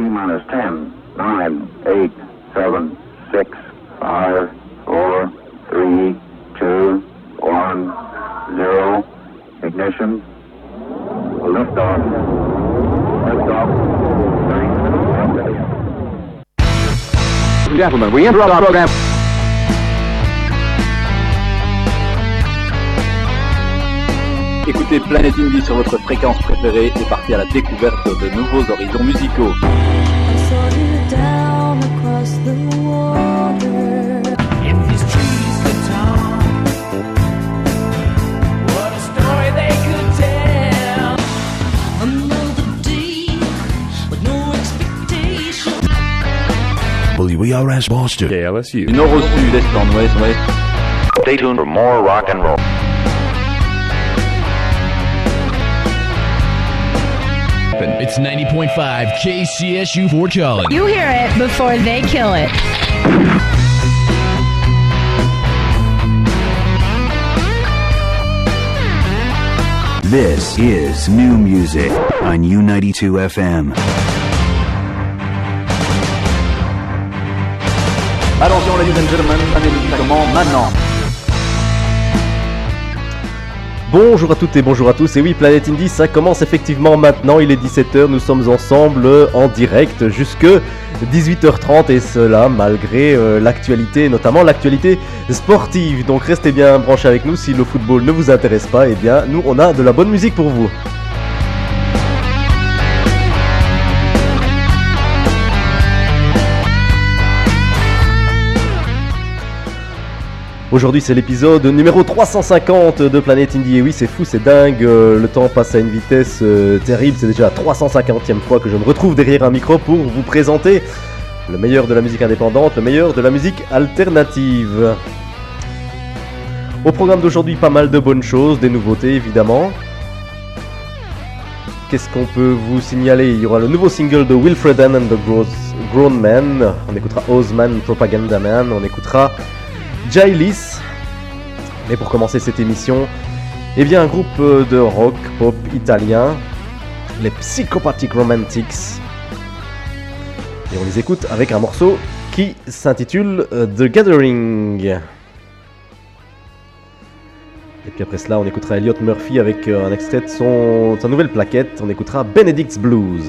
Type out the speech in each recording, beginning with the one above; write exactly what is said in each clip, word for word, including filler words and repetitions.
minus ten, nine, eight, seven, six, five, four, three, two, one, zero. Ignition. Liftoff. Liftoff. Gentlemen, we interrupt our program. Écoutez Planet Indie sur votre fréquence préférée et partez à la découverte de nouveaux horizons musicaux. W R S Boston. K L S U. Du nord au sud, est en ouest, ouest. Stay tuned for more rock and roll. It's ninety point five K C S U Fort Collins. You hear it before they kill it. This is new music on U ninety-two F M. Attention, ladies and gentlemen, ça commence maintenant. Bonjour à toutes et bonjour à tous, et oui, Planet Indie, ça commence effectivement maintenant, il est dix-sept heures, nous sommes ensemble en direct jusque dix-huit heures trente, et cela malgré euh, l'actualité, notamment l'actualité sportive. Donc restez bien branchés avec nous, si le football ne vous intéresse pas, eh bien nous on a de la bonne musique pour vous. Aujourd'hui c'est l'épisode numéro trois cent cinquante de Planet Indie, et oui c'est fou, c'est dingue, euh, le temps passe à une vitesse euh, terrible, c'est déjà la trois cent cinquantième fois que je me retrouve derrière un micro pour vous présenter le meilleur de la musique indépendante, le meilleur de la musique alternative. Au programme d'aujourd'hui, pas mal de bonnes choses, des nouveautés évidemment. Qu'est-ce qu'on peut vous signaler? Il y aura le nouveau single de Wilfredan and the Grown Men, on écoutera Ozman Propaganda Man, on écoutera Jailis. Mais pour commencer cette émission, eh bien un groupe de rock pop italien, les Psychopathic Romantics, et on les écoute avec un morceau qui s'intitule The Gathering. Et puis après cela on écoutera Elliot Murphy avec un extrait de son, de sa nouvelle plaquette, on écoutera Benedict's Blues.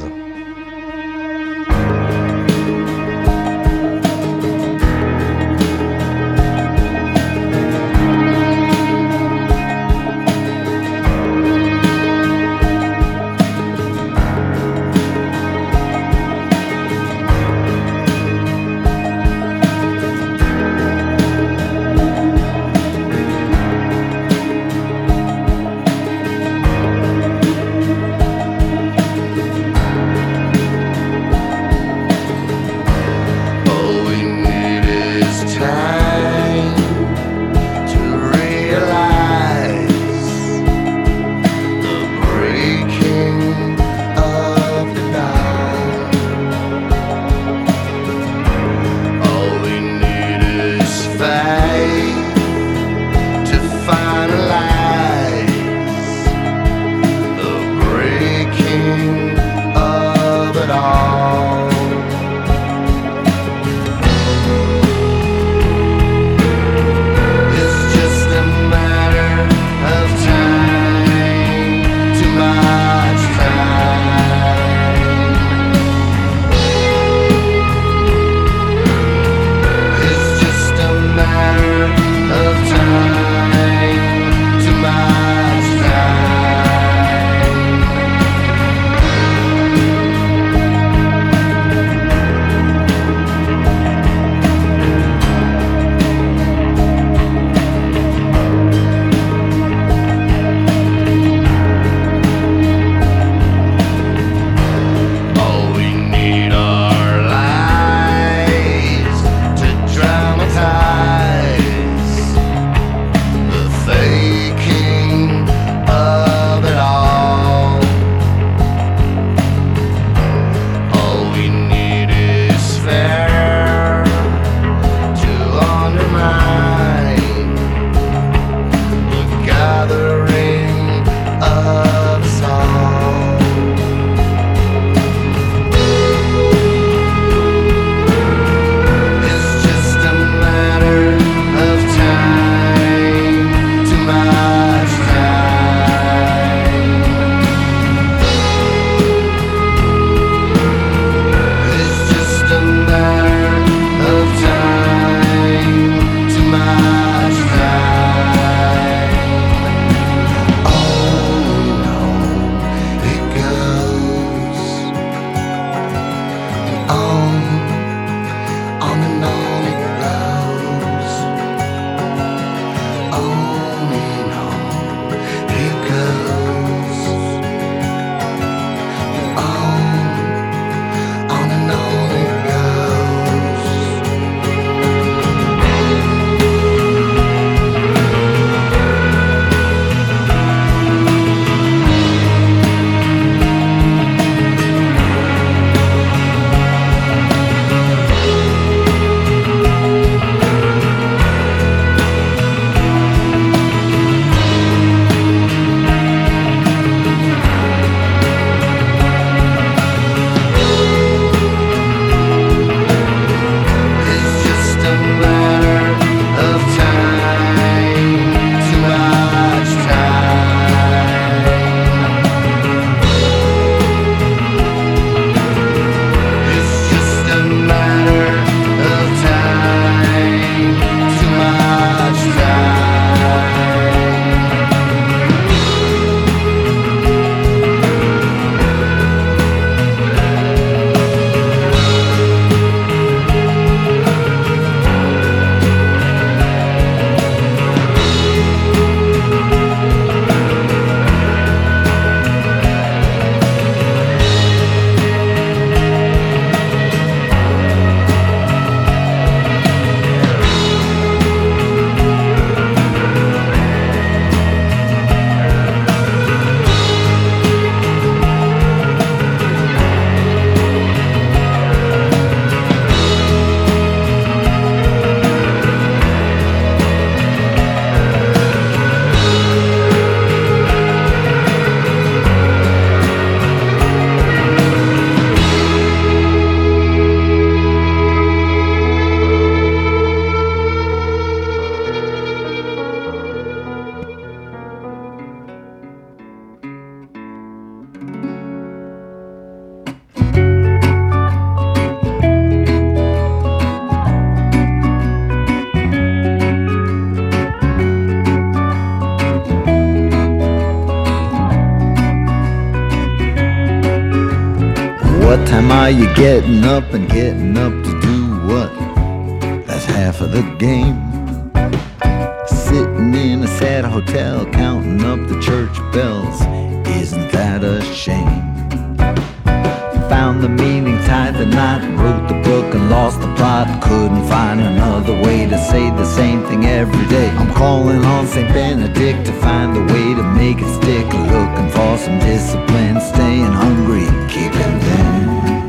what time are you getting up and getting up to do what? That's half of the game. Sitting in a sad hotel counting up the church bells, isn't that a shame? Found the meaning, tied the knot, wrote the book and lost the plot. Couldn't find another way to say the same thing every day. I'm calling on Saint Benedict to find a way to make it stick. Looking for some discipline, staying hungry, keeping thin.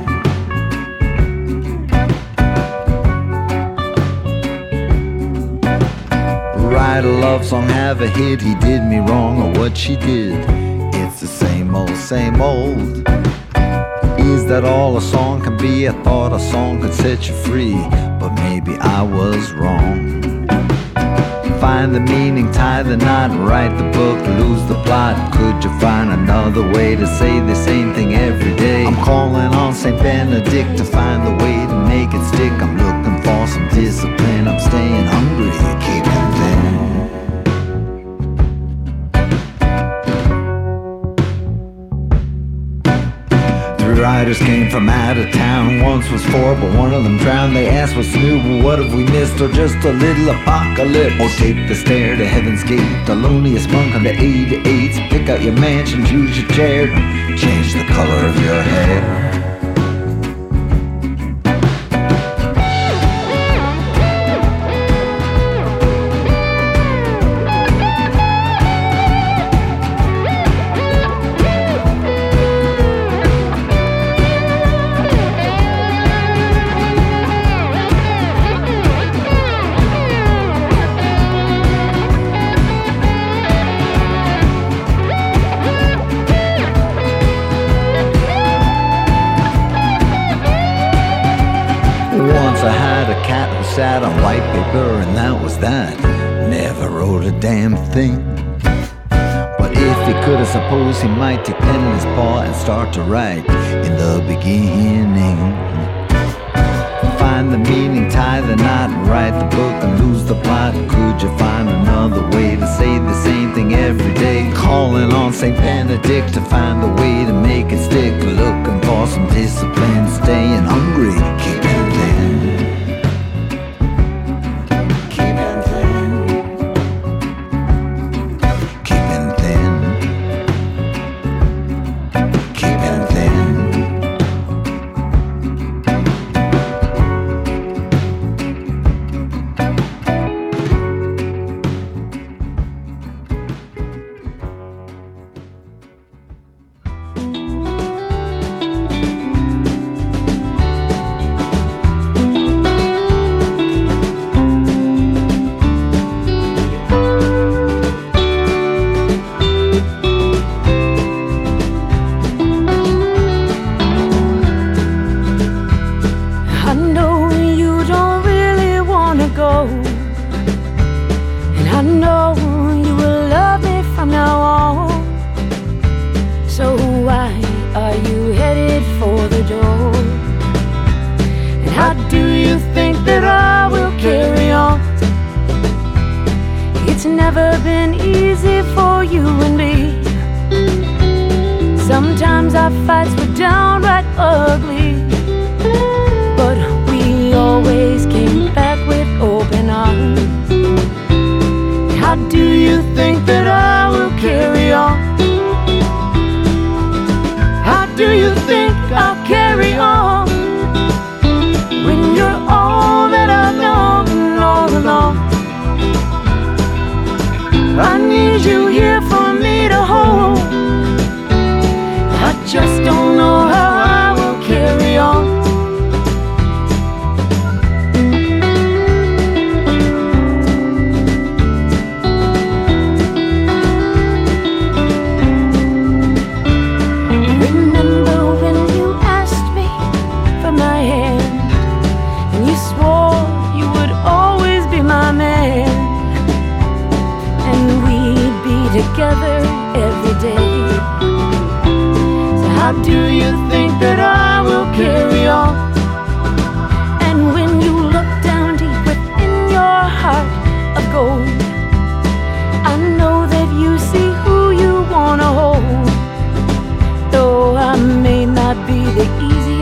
Write a love song, have a hit, he did me wrong or what she did. It's the same old, same old. Is that all a song can be? I thought a song could set you free, but maybe I was wrong. Find the meaning, tie the knot, write the book, lose the plot. Could you find another way to say the same thing every day? I'm calling on Saint Benedict to find the way to make it stick. I'm looking for some discipline, I'm staying hungry, keeping thin. Riders came from out of town. Once was four, but one of them drowned. They asked what's new, but what have we missed? Or just a little apocalypse? Or take the stair to heaven's gate. The loneliest monk on the eighty-eights. Pick out your mansion, choose your chair, change the color of your hair. Sat on white paper and that was that. Never wrote a damn thing. But if he could, I suppose he might take pen in his paw and start to write in the beginning. Find the meaning, tie the knot, write the book and lose the plot. Could you find another way to say the same thing every day? Calling on Saint Benedict to find the way to make it stick. Looking for some discipline, staying hungry, keeping thin. Just don't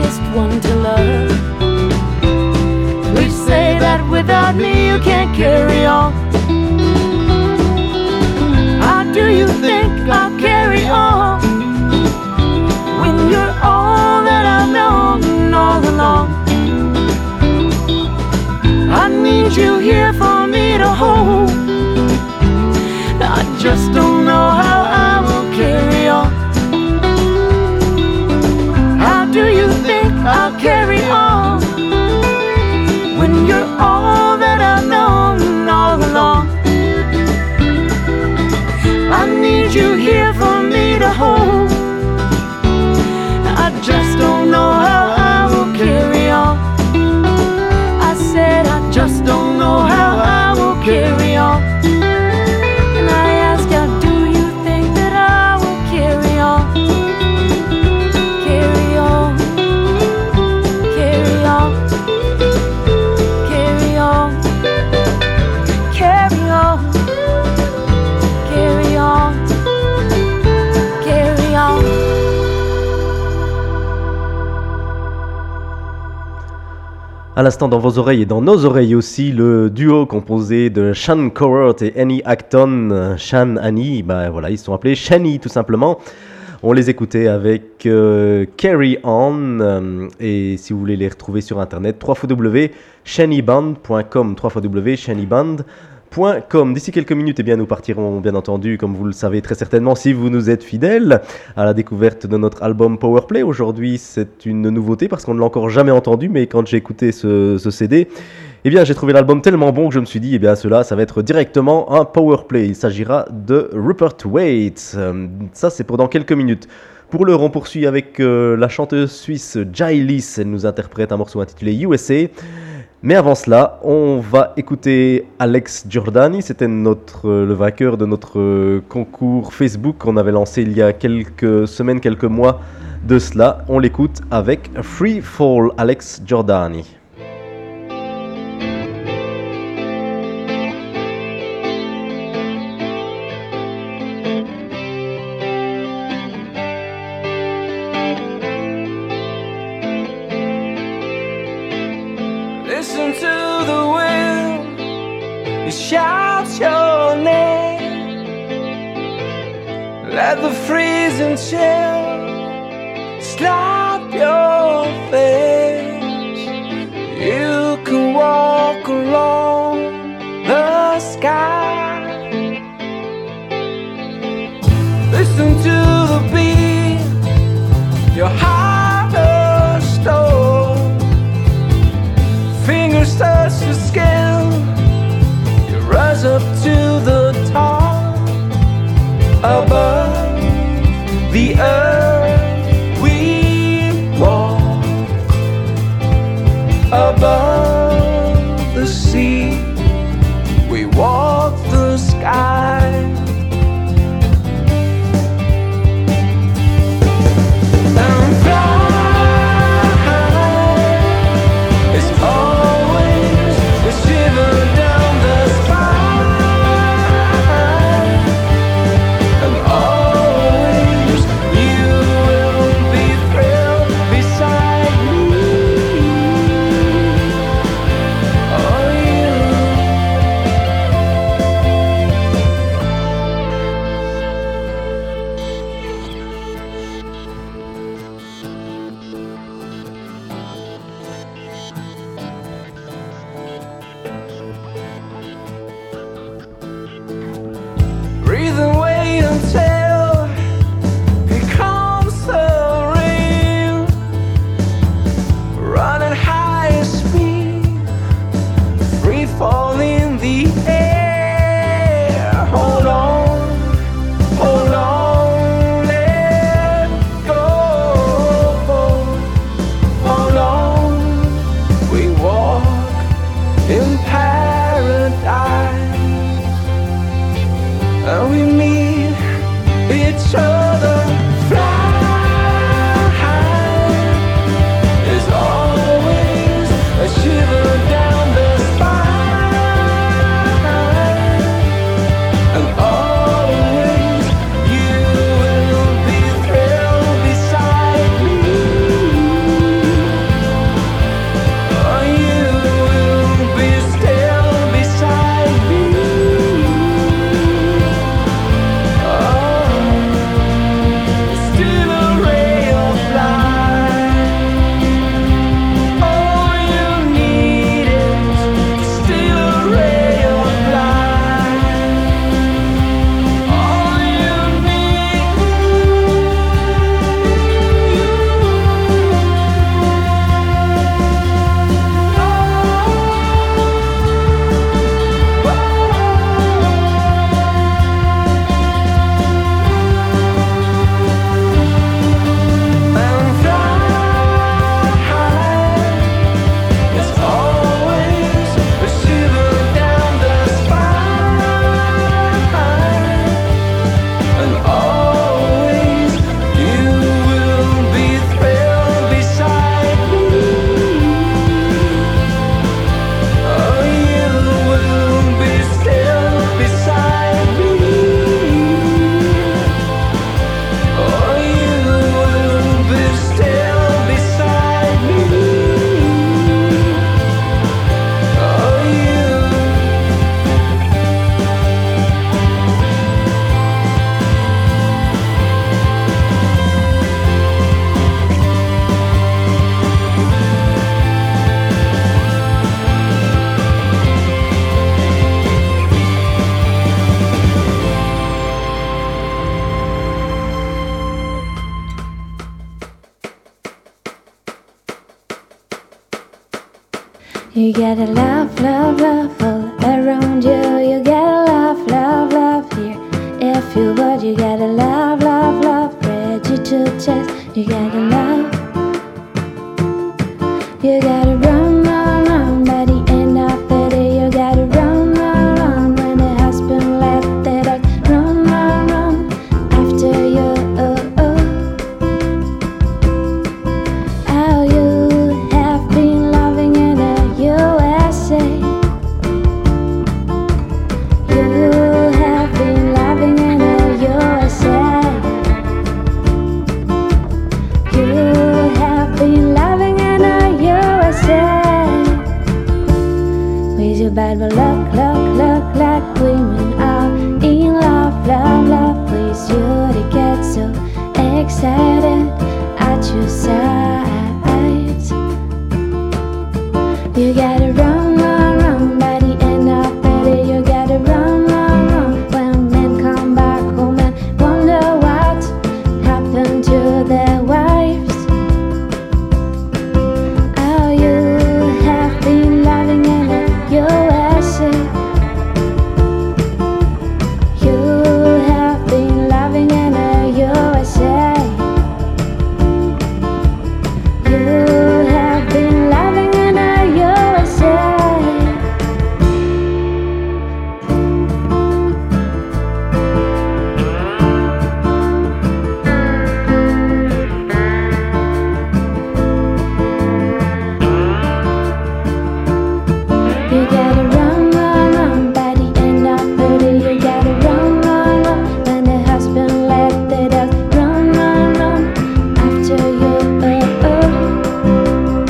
hardest one to love. Please say that without me you can't carry on. How do you think I'll carry on when you're all that I've known all along? I need you here for me to hold. I just don't know how I will carry on. How do you think I'll carry on when you're all that I've known all along? I need you here for me to hold. I just don't know how I will carry on. I said I just don't know how I will carry on. And I ask you, do you think that I will carry on? Carry on. Carry on. Carry on. Carry on. Carry on. Carry on. À l'instant dans vos oreilles et dans nos oreilles aussi, le duo composé de Sean Cowart et Annie Acton. Sean, Annie, bah voilà, ils sont appelés Shani tout simplement. On les écoutait avec euh, Carry On, euh, et si vous voulez les retrouver sur internet, w w w point shani band point com, w w w point shani band point com. D'ici quelques minutes, eh bien, nous partirons bien entendu, comme vous le savez très certainement si vous nous êtes fidèles, à la découverte de notre album Powerplay. Aujourd'hui, c'est une nouveauté parce qu'on ne l'a encore jamais entendu, mais quand j'ai écouté ce, ce C D, eh bien, j'ai trouvé l'album tellement bon que je me suis dit, eh bien, cela, ça va être directement un Powerplay. Il s'agira de Rupert Waite. Euh, ça, c'est pour dans quelques minutes. Pour l'heure, on poursuit avec euh, la chanteuse suisse Jailis. Elle nous interprète un morceau intitulé U S A. Mais avant cela, on va écouter Alex Giordani. C'était notre, euh, le vainqueur de notre euh, concours Facebook qu'on avait lancé il y a quelques semaines, quelques mois de cela. On l'écoute avec Free Fall, Alex Giordani. Listen to the wind, it shouts your name. Let the freezing chill slap your face. You can walk along the sky. Listen to the beat, your heart of stone. Fingers touch the skin, you rise up to the top. Above the earth we You gotta love, love, love all around you. You gotta love, love, love here. If you would, you gotta love, love, love. Ready to test. You gotta love. You gotta run, run, run. By the end of the day, you gotta run, run, run. When the husband left the dog, run, run, run. After you, oh, oh. How you have been loving in the U S A. You have been loving in the U S A. You have been loving in the U S A. With your bad but look, look, look like women are in love, love, love with you. They get so excited at your side. You gotta run, run, run. By the end of the day, you gotta run, run, run. When men come back home and wonder what happened to their wives. Oh, you have been loving in the U S A. You have been loving in the U S A. You have been loving in the U S A. You gotta run, run, run. By the end of the day, you gotta run, run, run. When the husband left the dog, run, run, run. After you, oh, oh.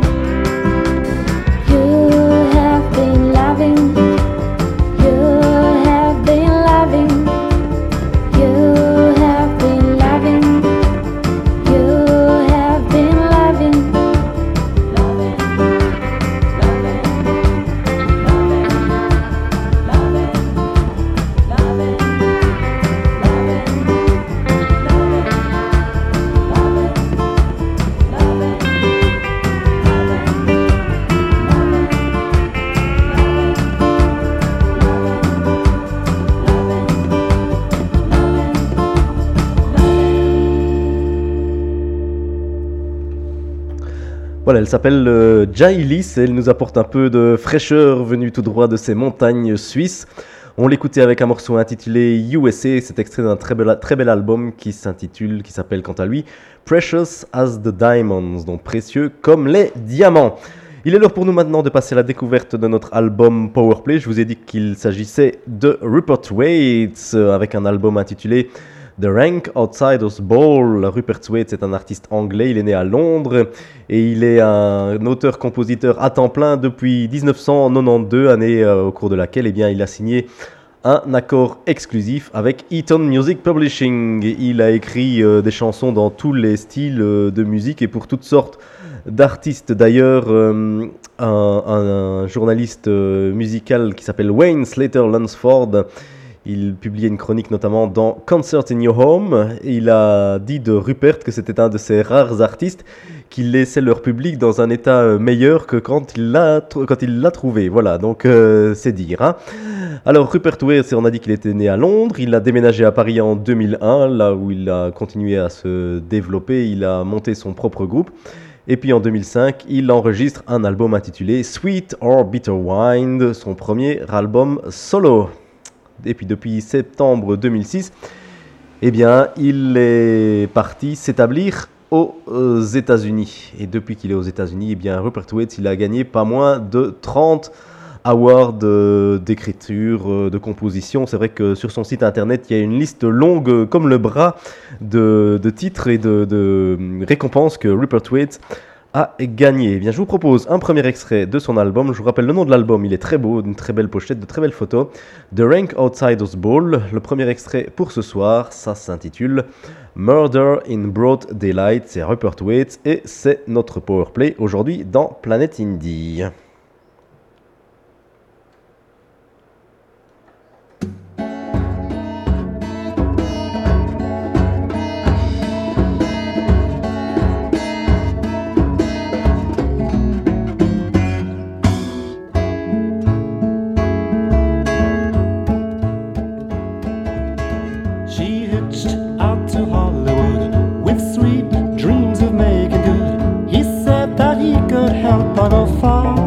You have been loving. You have been loving. You have been loving. You have been loving. Loving, loving, loving, loving, loving, Voilà, elle s'appelle euh, Jailis et elle nous apporte un peu de fraîcheur venue tout droit de ces montagnes suisses. On l'écoutait avec un morceau intitulé U S A, c'est extrait d'un très bel, très bel album qui s'intitule, qui s'appelle quant à lui Precious as the Diamonds, donc précieux comme les diamants. Il est l'heure pour nous maintenant de passer à la découverte de notre album Powerplay. Je vous ai dit qu'il s'agissait de Rupert Waits euh, avec un album intitulé The Rank Outsiders Ball. Rupert Waits est un artiste anglais, il est né à Londres et il est un auteur-compositeur à temps plein depuis dix-neuf cent quatre-vingt-douze, année euh, au cours de laquelle eh bien, il a signé un accord exclusif avec Eton Music Publishing. Il a écrit euh, des chansons dans tous les styles euh, de musique et pour toutes sortes d'artistes. D'ailleurs, euh, un, un, un journaliste euh, musical qui s'appelle Wayne Slater Lunsford, il publiait une chronique notamment dans Concert in Your Home et il a dit de Rupert que c'était un de ces rares artistes qui laissait leur public dans un état meilleur que quand il l'a, quand il l'a trouvé. Voilà, donc euh, c'est dire. Hein. Alors Rupert Waits, on a dit qu'il était né à Londres, il a déménagé à Paris en deux mille un, là où il a continué à se développer, il a monté son propre groupe. Et puis en deux mille cinq, il enregistre un album intitulé Sweet or Bitter Wine, son premier album solo. Et puis depuis septembre deux mille six, eh bien, il est parti s'établir aux États-Unis. Et depuis qu'il est aux États-Unis, eh bien, Rupert Waits, il a gagné pas moins de trente awards d'écriture, de composition. C'est vrai que sur son site internet, il y a une liste longue comme le bras de, de titres et de, de récompenses que Rupert Waits a gagné. Eh bien, je vous propose un premier extrait de son album. Je vous rappelle le nom de l'album, il est très beau, une très belle pochette, de très belles photos. The Rank Outsiders Ball. Le premier extrait pour ce soir, ça s'intitule Murder in Broad Daylight. C'est Rupert Waits et c'est notre Powerplay aujourd'hui dans Planet Indie. go far.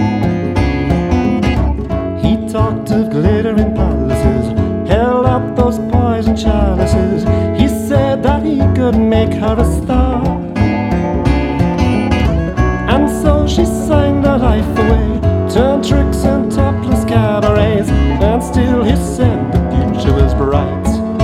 He talked of glittering palaces, held up those poison chalices. He said that he could make her a star. And so she sang her life away, turned tricks and topless cabarets, and still he said the future was bright.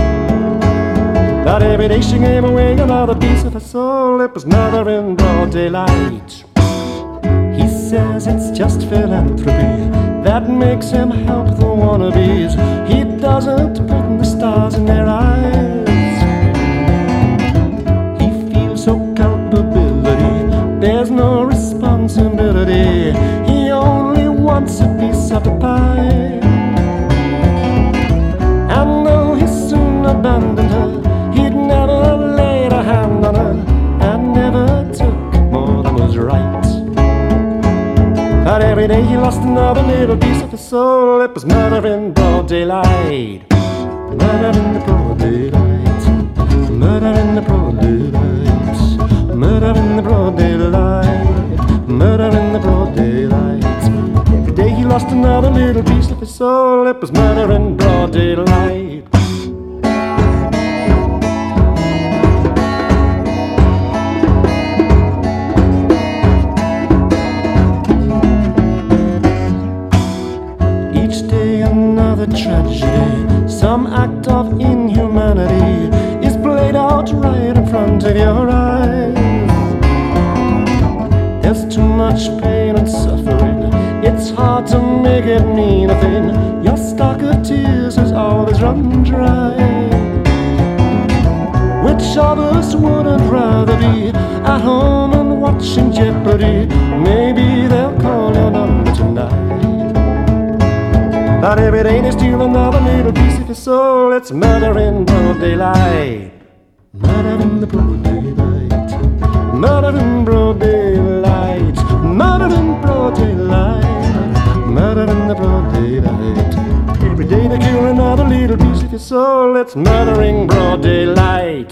That every day she gave away another piece of her soul. It was murder in broad daylight. He says it's just philanthropy that makes him help the wannabes. He doesn't put the stars in their eyes. He feels so culpability, there's no responsibility. He only wants a piece of the pie. And though he soon abandoned her, he'd never laid a hand on her, and never took more than was right. But every day he lost another little piece of his soul. It was murder in broad daylight. Murder in the broad daylight. Murder in the broad daylight. Murder in the broad daylight. Murder in the broad daylight. Every day he lost another little piece of his soul. It was murder in broad daylight. Tragedy, some act of inhumanity is played out right in front of your eyes. There's too much pain and suffering, it's hard to make it mean a thing. Your stock of tears has always run dry. Which of us wouldn't rather be at home and watching Jeopardy? Maybe they'll call your number tonight. But every day they steal another little piece of your soul. It's murder in broad daylight. Murder in the broad daylight. Murder in broad daylight. Murder in broad daylight. Murder in the broad daylight. Every day they kill another little piece of your soul. It's murder in broad daylight.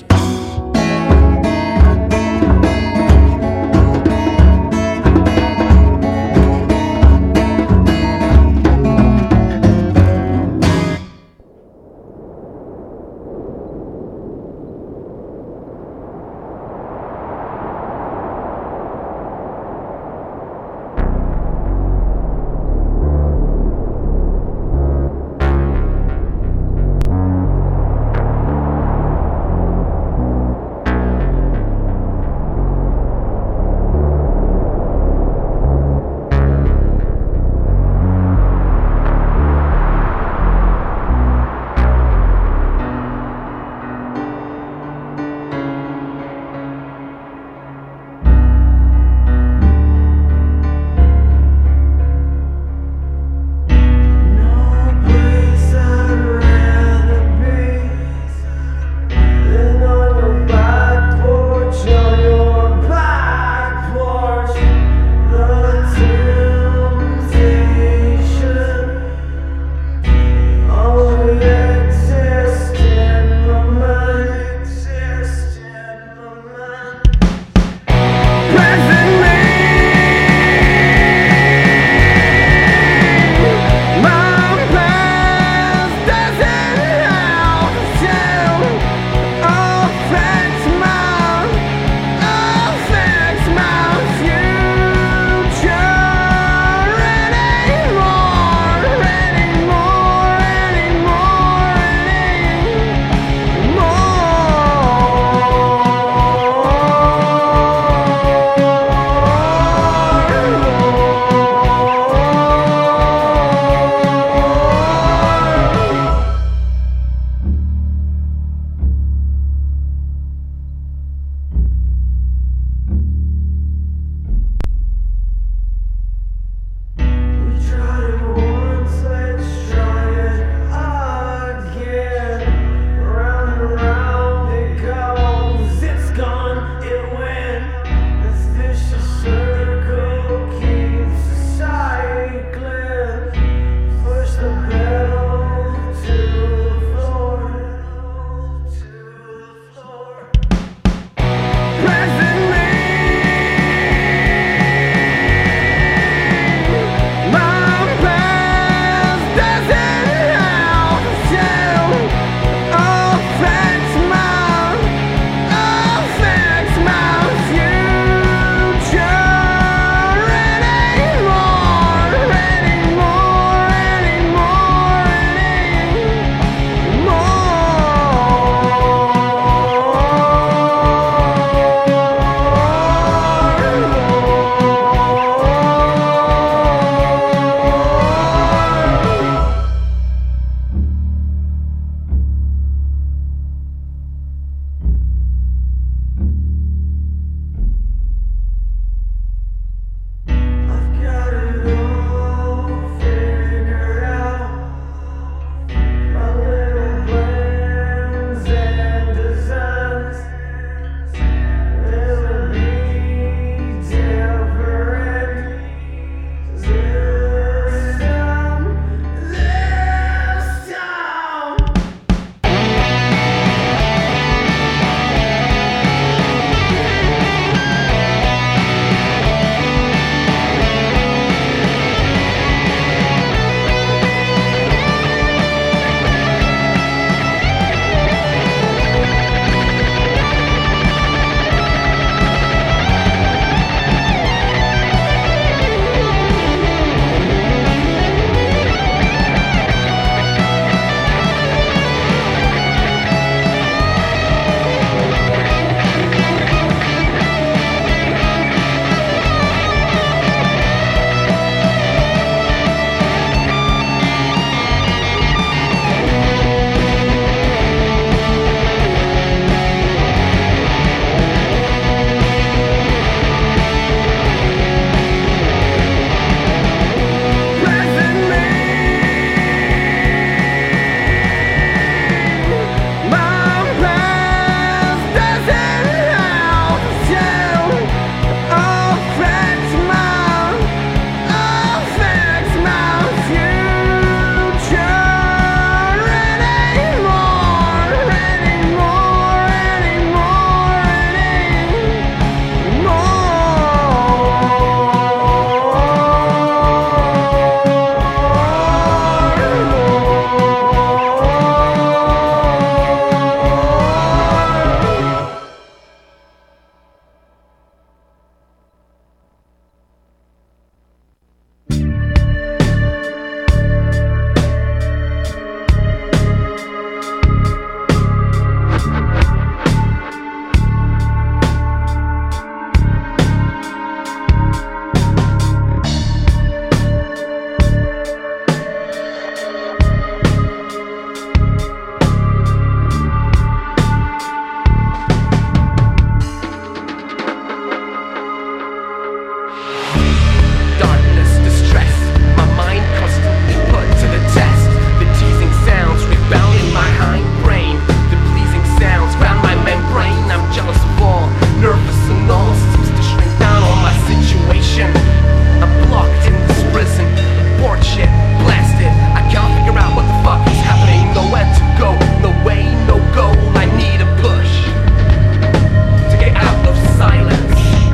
darkness, distress. My mind constantly put to the test. The teasing sounds rebound in my hind brain. The pleasing sounds round my membrane. I'm jealous of all, nervous and all. Seems to shrink down on my situation. I'm blocked in this prison. Bored shit, blasted. I can't figure out what the fuck is happening. Nowhere to go, no way, no goal. I need a push to get out of silence.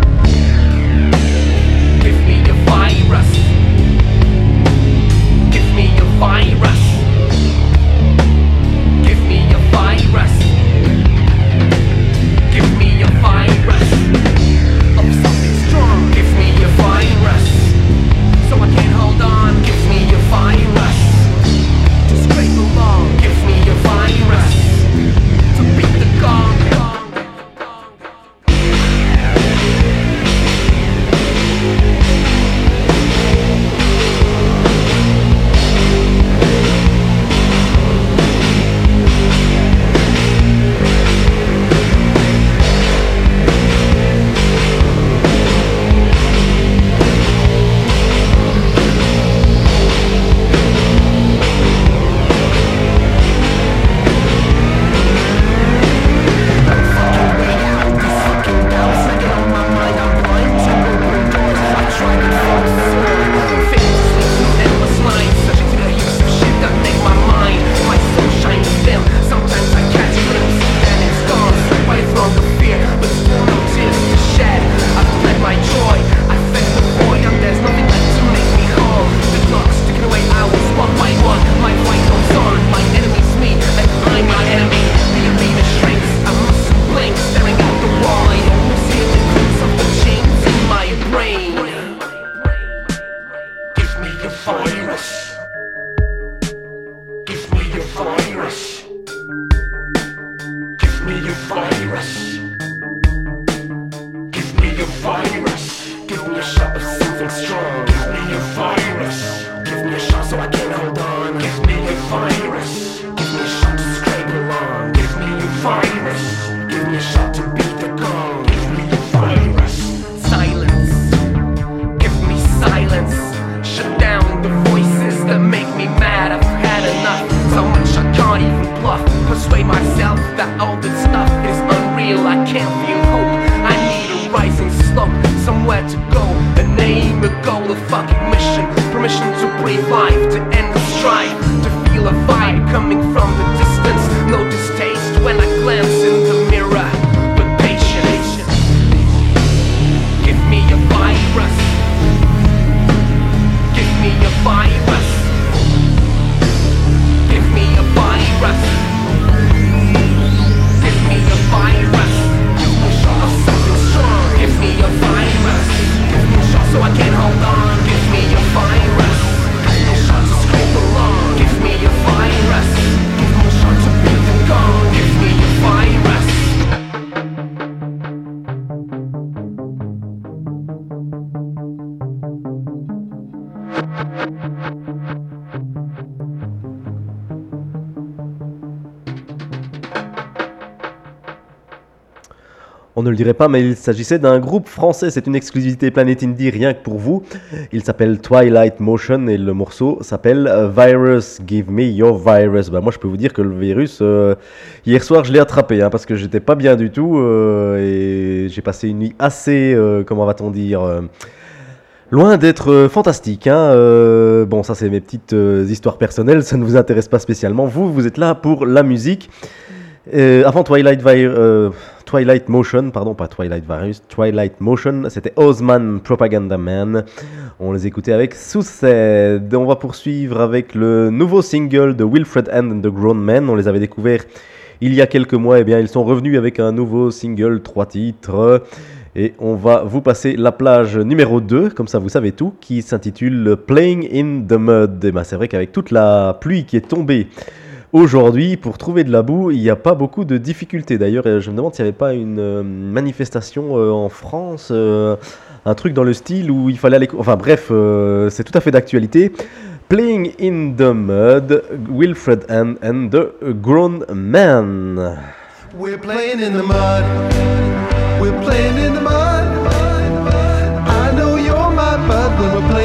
Give me a virus. Give me a virus. Give me a virus. Give me a virus of something strong. Give me a virus so I can't hold on. Give me a virus to scrape along. Give me a virus to beat the gong. On ne le dirait pas, mais il s'agissait d'un groupe français. C'est une exclusivité Planet Indie, rien que pour vous. Il s'appelle Twilight Motion et le morceau s'appelle Virus, Give Me Your Virus. Ben, moi, je peux vous dire que le virus, euh, hier soir, je l'ai attrapé hein, parce que j'étais pas bien du tout euh, et j'ai passé une nuit assez, euh, comment va-t-on dire, euh, loin d'être euh, fantastique. Hein. Euh, bon, ça, c'est mes petites euh, histoires personnelles. Ça ne vous intéresse pas spécialement. Vous, vous êtes là pour la musique. Euh, avant Twilight, Vi- euh, Twilight Motion, pardon, pas Twilight Virus, Twilight Motion, c'était Ozman Propaganda Man. On les écoutait avec Suicide. On va poursuivre avec le nouveau single de Wilfred Hand and the Grown Men. On les avait découverts il y a quelques mois. Et bien, ils sont revenus avec un nouveau single, trois titres. Et on va vous passer la plage numéro deux, comme ça vous savez tout, qui s'intitule Playing in the Mud. Et ben, c'est vrai qu'avec toute la pluie qui est tombée aujourd'hui, pour trouver de la boue, il n'y a pas beaucoup de difficultés. D'ailleurs, je me demande s'il n'y avait pas une euh, manifestation euh, en France, euh, un truc dans le style où il fallait aller... Enfin bref, euh, c'est tout à fait d'actualité. Playing in the Mud, Wilfred Hand and the Grown Men. We're playing in the mud. We're playing in the mud. I know you're my bud when we're playing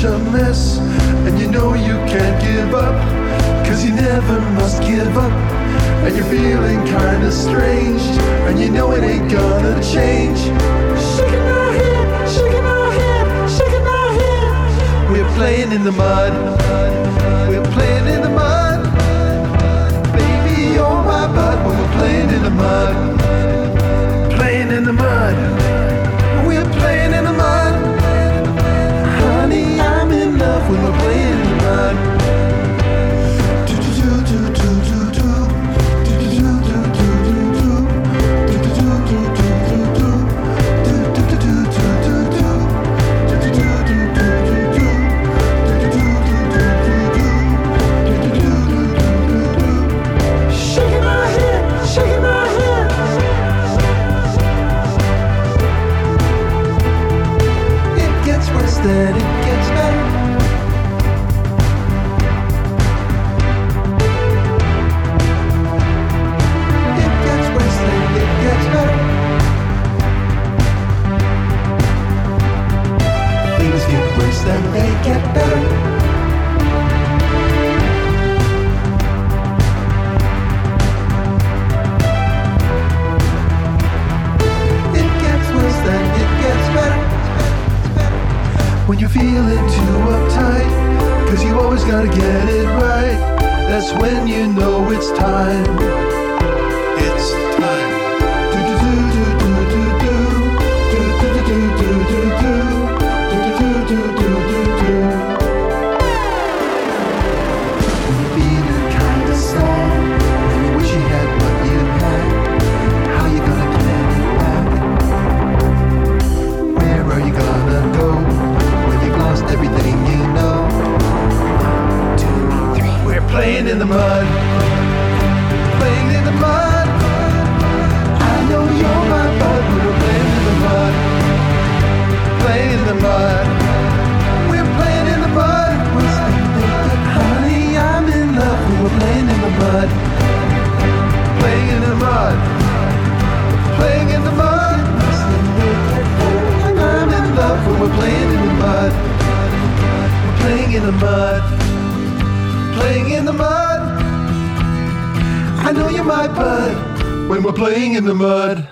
such a mess, and you know you can't give up, cause you never must give up. And you're feeling kinda strange, and you know it ain't gonna change. Shaking my head, shaking my head, shaking my head. We're playing in the mud, we're playing in the mud. Baby, you're my bud when we're playing in the mud. Playing in the mud, we're playing in the mud. Honey, I'm in love when we're playing in the mud. Do do do do do do do. Do do do do do do do. Do do do do do do do. Do do do do do do do. Do do do do do do do. Do do do do do do do. Do do do do do do. Shaking my head, shaking my head. It gets worse than it gets better. It gets worse than it gets better. Things get worse than they get better. It gets worse than it gets better. When you're feeling too uptight, cause you always gotta get it right, that's when you know it's time. It's time. Do do do do do do do. Do do do do do do. Do do do do do do. When you're feeling kinda sad, when you wish you had what you had, how you gonna get it back? Where are you gonna go? You've lost everything you know. One, two, three. We're playing in the mud. Playing in the mud. I know you're my bud. We're playing in the mud. Playing in the mud. We're playing in the mud. We're saying, honey, I'm in love. We're playing in the mud. Playing in the mud. Playing in the mud. I'm in love when we're playing in the mud. We're playing in the mud. Playing in the mud. I know you're my bud when we're playing in the mud.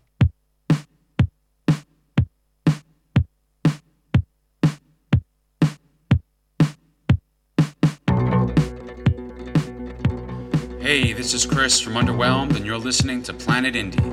Hey, this is Chris from Underwhelmed, and you're listening to Planet Indie.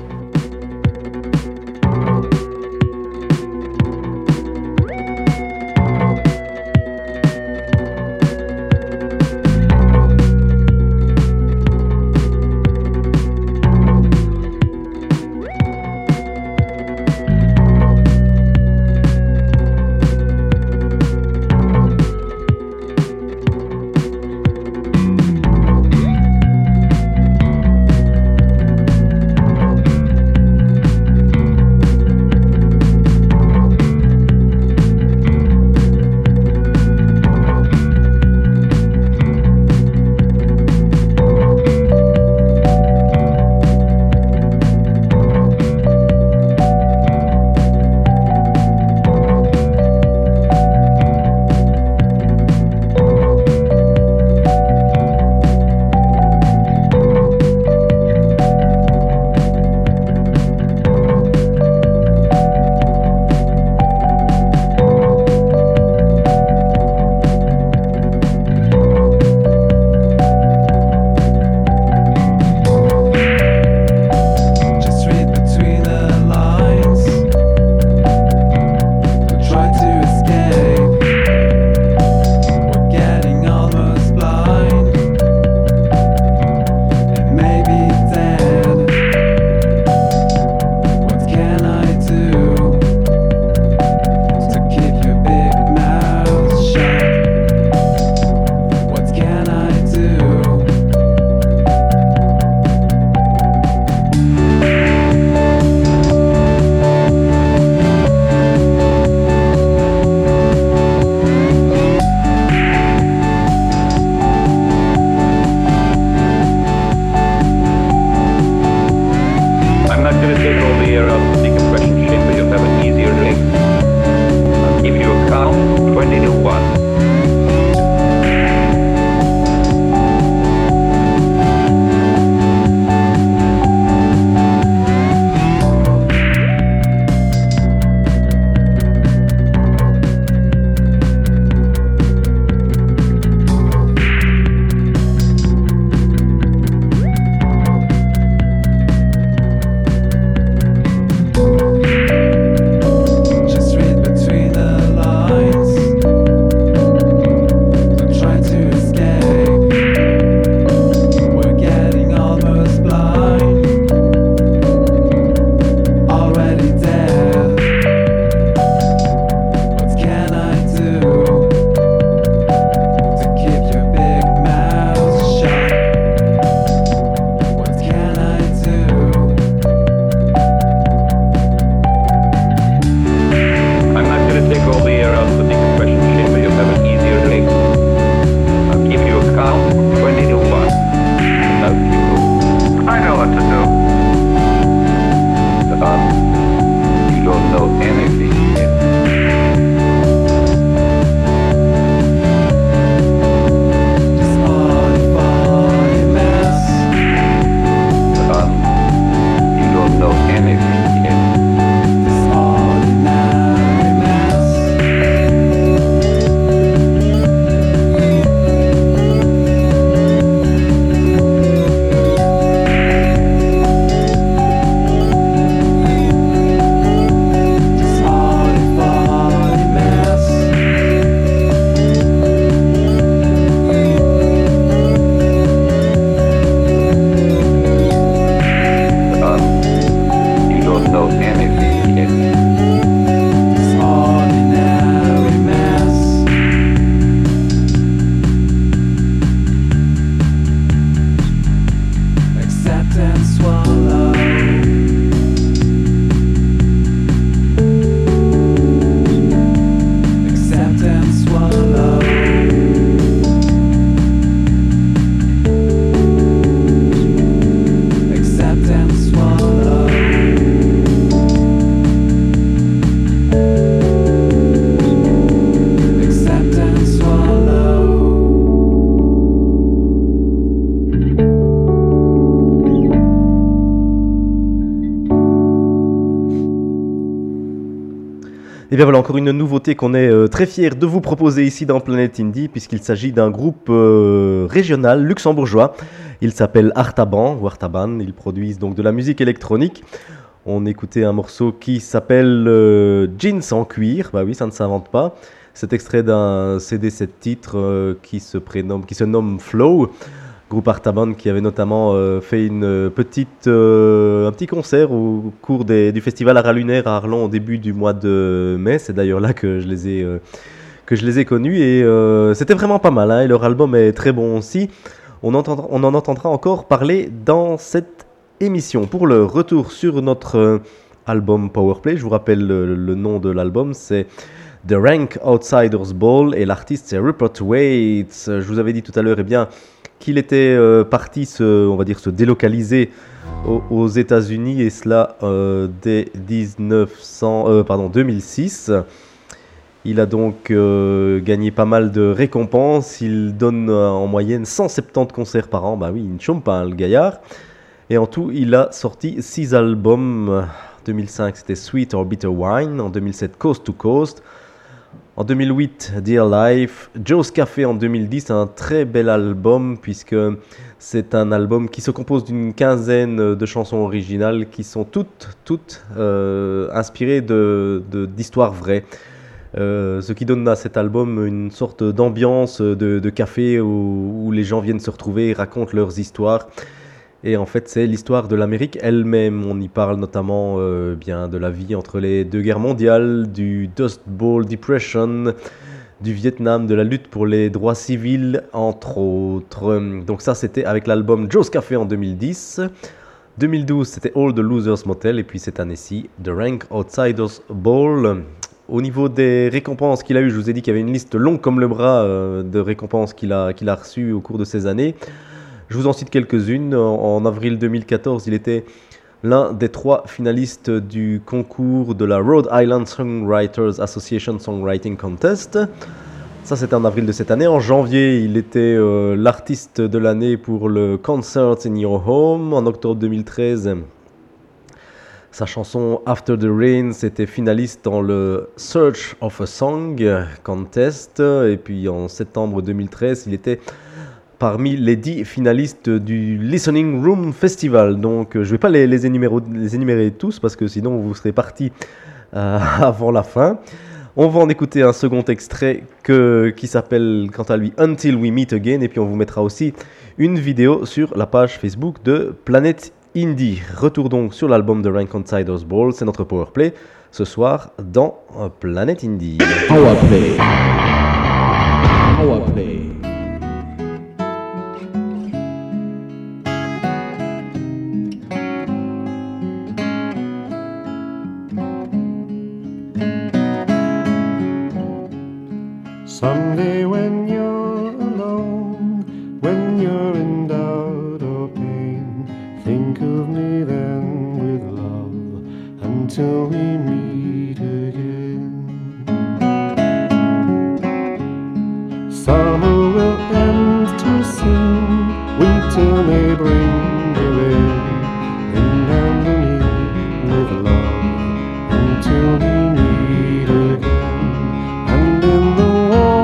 Et bien voilà, encore une nouveauté qu'on est euh, très fiers de vous proposer ici dans Planet Indie, puisqu'il s'agit d'un groupe euh, régional luxembourgeois. Il s'appelle Artaban, ou Artaban, ils produisent donc de la musique électronique. On écoutait un morceau qui s'appelle euh, Jeans en cuir, bah oui, ça ne s'invente pas. C'est extrait d'un C D sept titres euh, qui, se prénomme, qui se nomme Flow. Groupe Artaban qui avait notamment euh, fait une petite, euh, un petit concert au cours des, du festival Art Lunaire à Arlon au début du mois de mai. C'est d'ailleurs là que je les ai, euh, que je les ai connus et euh, c'était vraiment pas mal. Hein, et leur album est très bon aussi. On, entendra, on en entendra encore parler dans cette émission. Pour le retour sur notre euh, album Powerplay, je vous rappelle le, le nom de l'album, c'est The Rank Outsiders Ball et l'artiste c'est Rupert Waits. Je vous avais dit tout à l'heure, eh bien, qu'il était euh, parti se, on va dire, se délocaliser aux, aux États-Unis et cela euh, dès dix-neuf cents, euh, pardon, deux mille six. Il a donc euh, gagné pas mal de récompenses. Il donne euh, en moyenne cent soixante-dix concerts par an. Bah oui, il ne chôme pas, hein, le gaillard. Et en tout, il a sorti six albums. En deux mille cinq, c'était Sweet or Bitter Wine. En deux mille sept, Coast to Coast. En deux mille huit, Dear Life, Joe's Café en deux mille dix, un très bel album puisque c'est un album qui se compose d'une quinzaine de chansons originales qui sont toutes, toutes euh, inspirées de, de, d'histoires vraies. Euh, ce qui donne à cet album une sorte d'ambiance de, de café où, où les gens viennent se retrouver et racontent leurs histoires. Et en fait, c'est l'histoire de l'Amérique elle-même. On y parle notamment euh, bien de la vie entre les deux guerres mondiales, du Dust Bowl Depression, du Vietnam, de la lutte pour les droits civils, entre autres. Donc ça, c'était avec l'album Joe's Café en deux mille dix. deux mille douze, c'était All the Losers Motel. Et puis cette année-ci, The Rank Outsiders Ball. Au niveau des récompenses qu'il a eues, je vous ai dit qu'il y avait une liste longue comme le bras euh, de récompenses qu'il a, qu'il a reçues au cours de ces années. Je vous en cite quelques-unes. En avril deux mille quatorze, il était l'un des trois finalistes du concours de la Rhode Island Songwriters Association Songwriting Contest. Ça, c'était en avril de cette année. En janvier, il était euh, l'artiste de l'année pour le Concerts in Your Home. En octobre deux mille treize, sa chanson After the Rain était finaliste dans le Search of a Song Contest. Et puis en septembre deux mille treize, il était parmi les dix finalistes du Listening Room Festival. Donc je ne vais pas les, les, énumérer, les énumérer tous parce que sinon vous serez partis euh, avant la fin. On va en écouter un second extrait que, qui s'appelle quant à lui Until We Meet Again, et puis on vous mettra aussi une vidéo sur la page Facebook de Planet Indie. Retour donc sur l'album de Rank Outsiders Ball, c'est notre Powerplay ce soir dans Planet Indie. Powerplay. Powerplay. Someday when you're alone, when you're in doubt or pain, think of me then with love until we meet again. Summer will end too soon, winter may bring the rain, then handle me with love until we meet again. And in the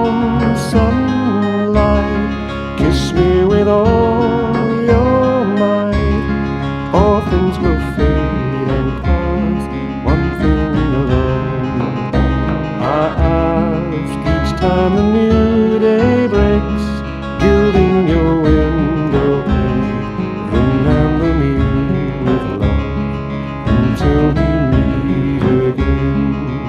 sunlight, kiss me with all your might. All things will fade and pass, one thing alone I ask each time the new day breaks, gilding your window pane. Remember me with love until we meet again.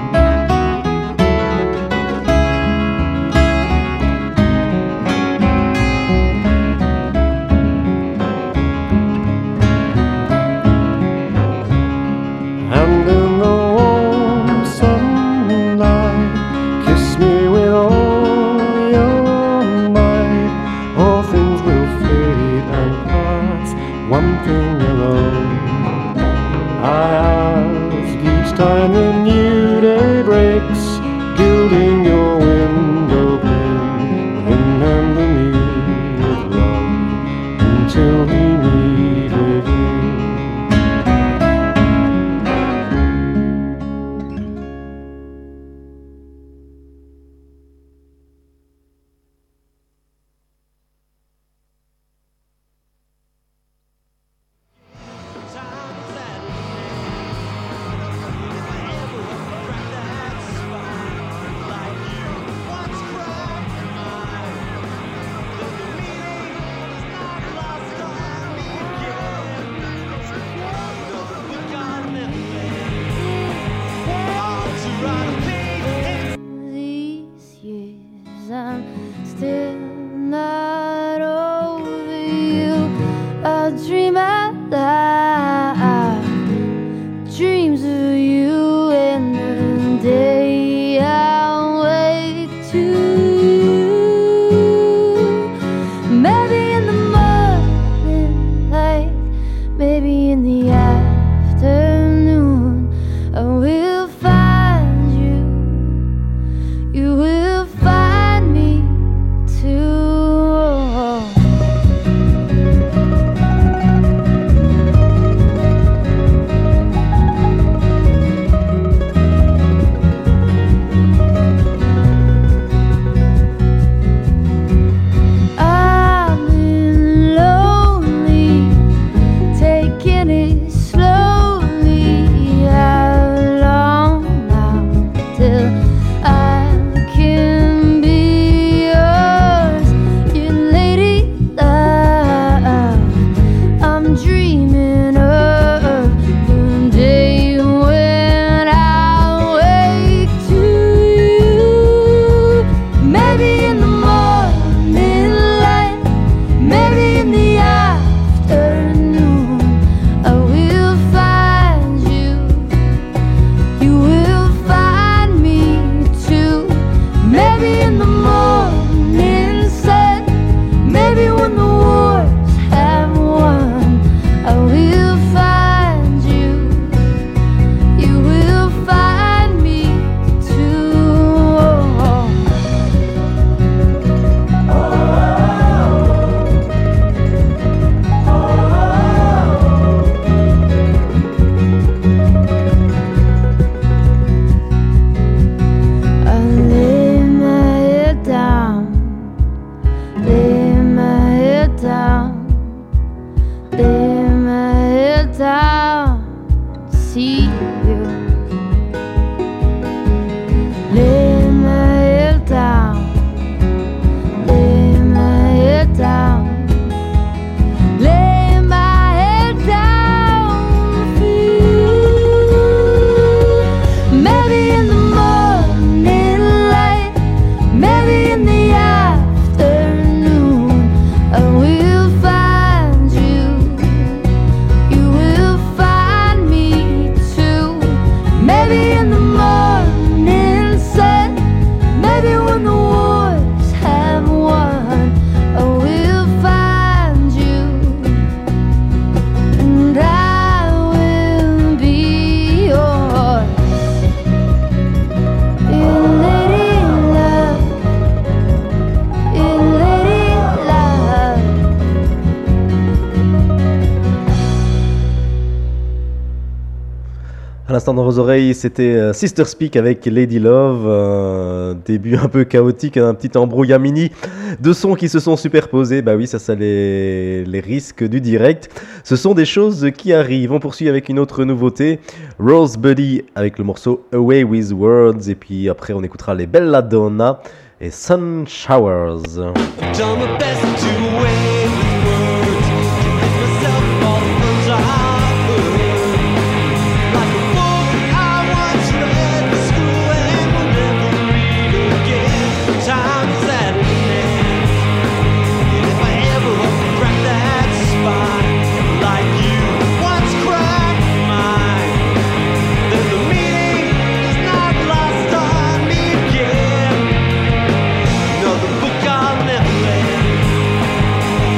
And in the warm sunlight, kiss me with all 'cause I'm still not over you. I dream out loud, dreams of you, and the day I wake to you. Maybe in the morning light, maybe in the afternoon, I will find you. You will find me too. I've been lonely, taking it slowly. How long now till I can be yours, your lady love? I'm dreaming of the day when I wake to you. Maybe in the morning light, maybe in the afternoon, I will find you. You will find me too. Maybe in the morning sun, maybe when the wars have won, I will find you. You will find me too. I lay my head down, lay my head down, lay my head down, see you. Lay my head down, lay my head down, lay my head down for you. Maybe in the morning light, maybe in the afternoon, I will find you. You will find me too. Maybe in the morning sun, maybe when the wars have won, I will find you, and I will be yours, your lady love, your lady love. À l'instant dans vos oreilles, c'était euh, Sister Speak avec Lady Love. euh, début un peu chaotique, un petit embrouillamini de sons qui se sont superposés. Bah oui, ça, ça les, les risques du direct. Ce sont des choses qui arrivent. On poursuit avec une autre nouveauté, Rose Buddy avec le morceau Away with Words. Et puis après, on écoutera les Belladonna et Sun Showers. Done my best to away with words, to rid myself of all the words I heard. Like a book I once read in school and will never read again. Time is at an end, and if I ever crack that spine, like you once cracked mine, then the meaning is not lost on me again. Another book I'll never read.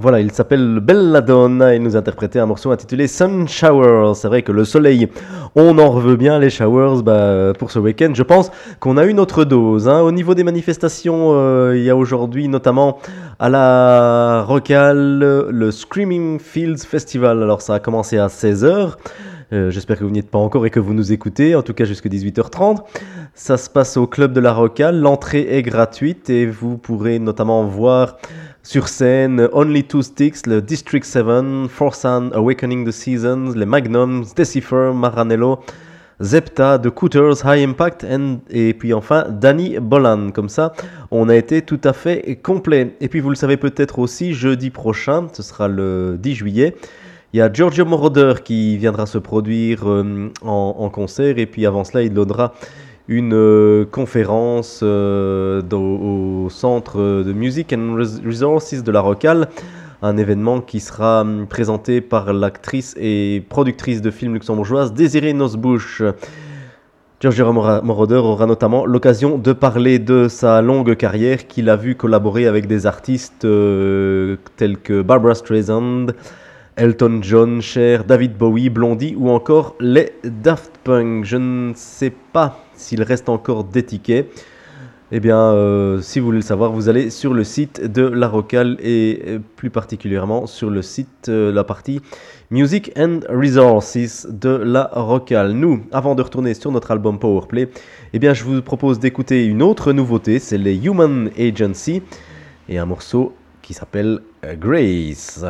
voilà, il s'appelle Belladonna et nous interprétait un morceau intitulé Sun Shower. C'est vrai que le soleil, on en veut bien, les showers, bah, pour ce week-end. Je pense qu'on a eu notre dose. Hein. Au niveau des manifestations, euh, il y a aujourd'hui notamment à la Rocale le Screaming Fields Festival. Alors ça a commencé à seize heures. Euh, j'espère que vous n'y êtes pas encore et que vous nous écoutez, en tout cas jusqu'à dix-huit heures trente. Ça se passe au club de la Rocale, l'entrée est gratuite et vous pourrez notamment voir sur scène Only Two Sticks, le District sept, Forsan, Awakening the Seasons, les Magnums, Decipher, Maranello, Zepta, The Cooters, High Impact and, et puis enfin Danny Bolan. Comme ça, on a été tout à fait complet. Et puis vous le savez peut-être aussi, jeudi prochain, ce sera le dix juillet, il y a Giorgio Moroder qui viendra se produire euh, en, en concert et puis avant cela il donnera une euh, conférence euh, dans, au Centre de Music and Resources de la Rocale, un événement qui sera euh, présenté par l'actrice et productrice de films luxembourgeoise Désirée Nosbusch. Giorgio Moroder aura notamment l'occasion de parler de sa longue carrière qu'il a vu collaborer avec des artistes euh, tels que Barbra Streisand, Elton John, Cher, David Bowie, Blondie ou encore les Daft Punk. Je ne sais pas s'il reste encore des tickets. Eh bien, euh, si vous voulez le savoir, vous allez sur le site de la Rocale et euh, plus particulièrement sur le site, euh, la partie Music and Resources de la Rocale. Nous, avant de retourner sur notre album Powerplay, eh bien, je vous propose d'écouter une autre nouveauté, c'est les Human Agency et un morceau qui s'appelle Grace.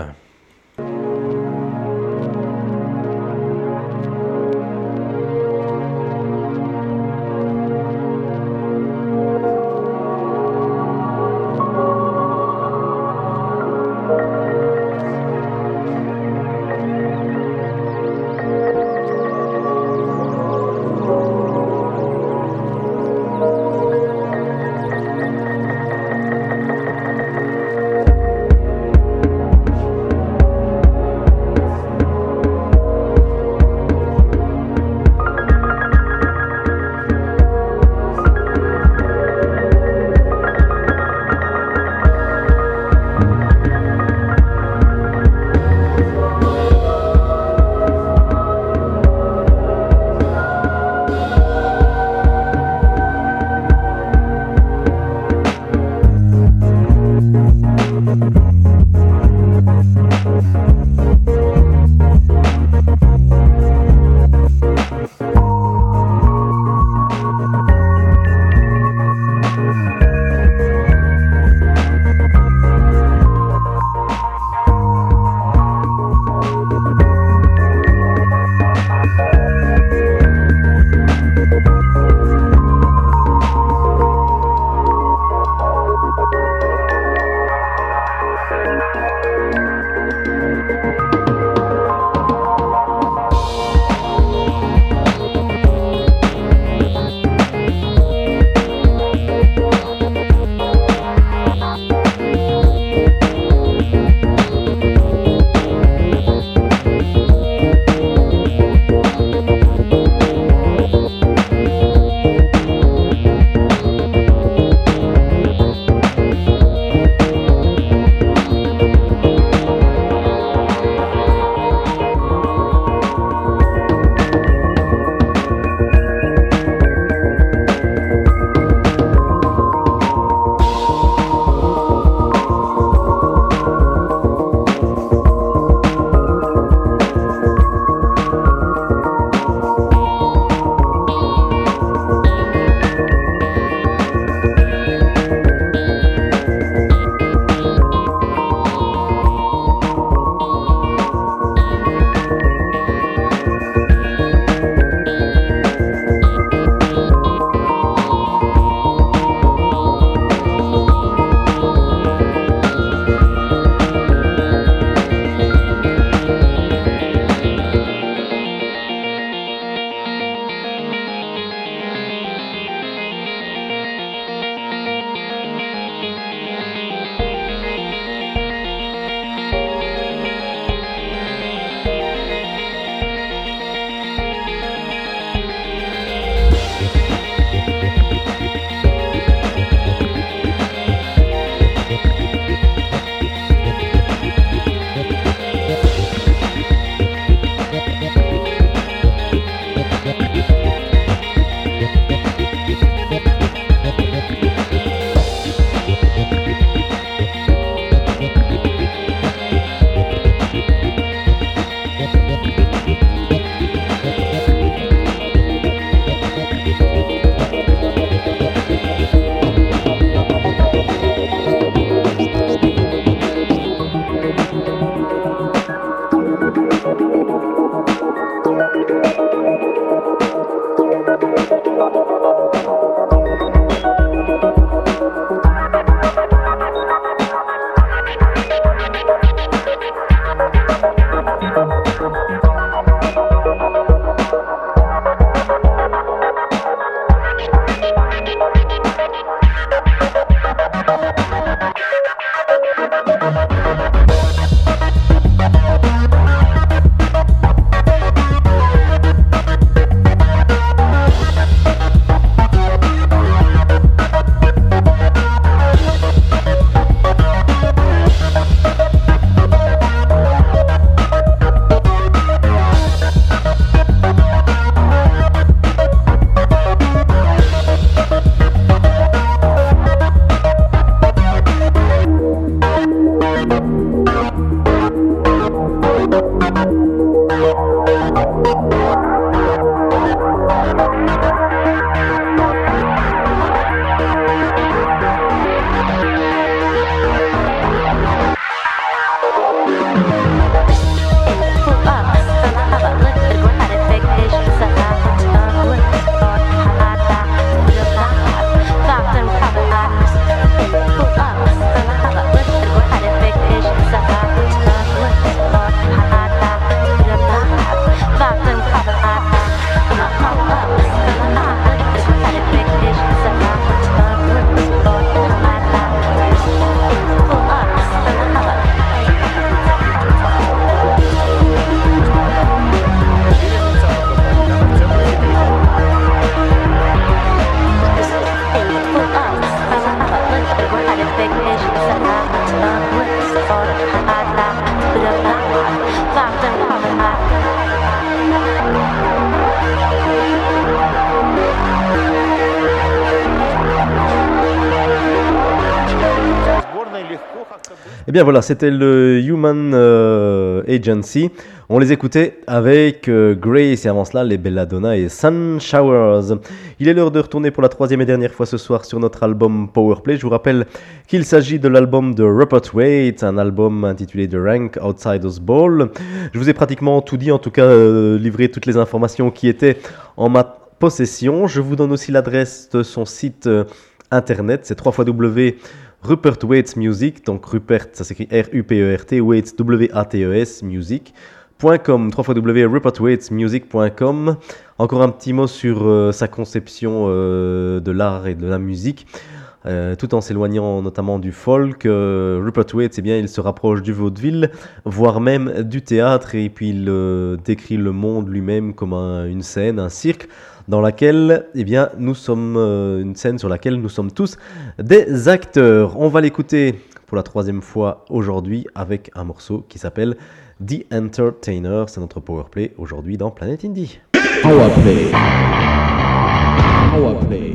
Et bien voilà, c'était le Human euh, Agency. On les écoutait avec euh, Grace et avant cela les Belladonna et Sun Showers. Il est l'heure de retourner pour la troisième et dernière fois ce soir sur notre album Powerplay. Je vous rappelle qu'il s'agit de l'album de Rupert Waite, un album intitulé The Rank Outsiders Ball. Je vous ai pratiquement tout dit, en tout cas euh, livré toutes les informations qui étaient en ma possession. Je vous donne aussi l'adresse de son site euh, internet, c'est w w w point Rupert Waite Music, donc Rupert, ça s'écrit R U P E R T, Waite, W A T E S, music. .com, w w w point rupert waite music point com. Encore un petit mot sur euh, sa conception euh, de l'art et de la musique, euh, tout en s'éloignant notamment du folk. euh, Rupert Waite, eh bien, il se rapproche du vaudeville, voire même du théâtre, et puis il euh, décrit le monde lui-même comme un, une scène, un cirque, dans laquelle, eh bien, nous sommes euh, une scène sur laquelle nous sommes tous des acteurs. On va l'écouter pour la troisième fois aujourd'hui avec un morceau qui s'appelle The Entertainer. C'est notre Powerplay aujourd'hui dans Planet Indie. Powerplay. Powerplay.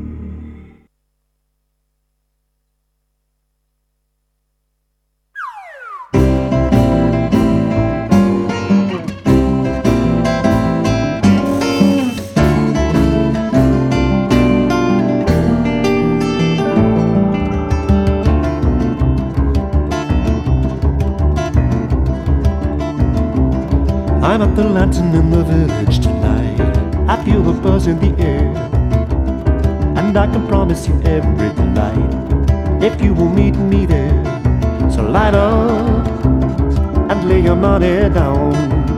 I'm at the lantern in the village tonight. I feel the buzz in the air, and I can promise you every delight if you will meet me there. So light up and lay your money down.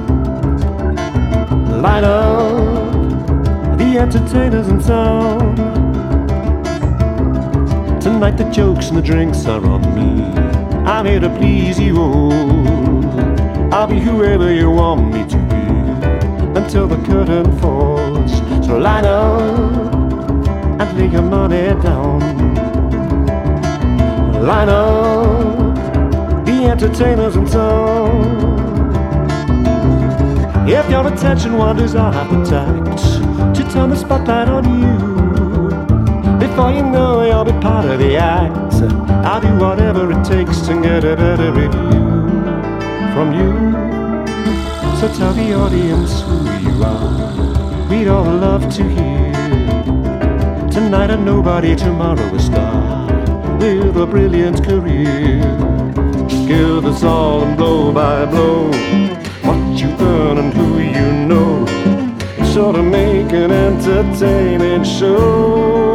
Light up the entertainers in town. Tonight the jokes and the drinks are on me. I'm here to please you. I'll be whoever you want me to be until the curtain falls. So line up and lay your money down. Line up the entertainers in town. If your attention wanders, I'll have the tact to turn the spotlight on you. Before you know, you'll be part of the act. I'll do whatever it takes to get a better review from you. So tell the audience who you are. We'd all love to hear. Tonight a nobody, tomorrow a star with a brilliant career. Give us all and blow by blow what you earn and who you know. Sure to make an entertaining show.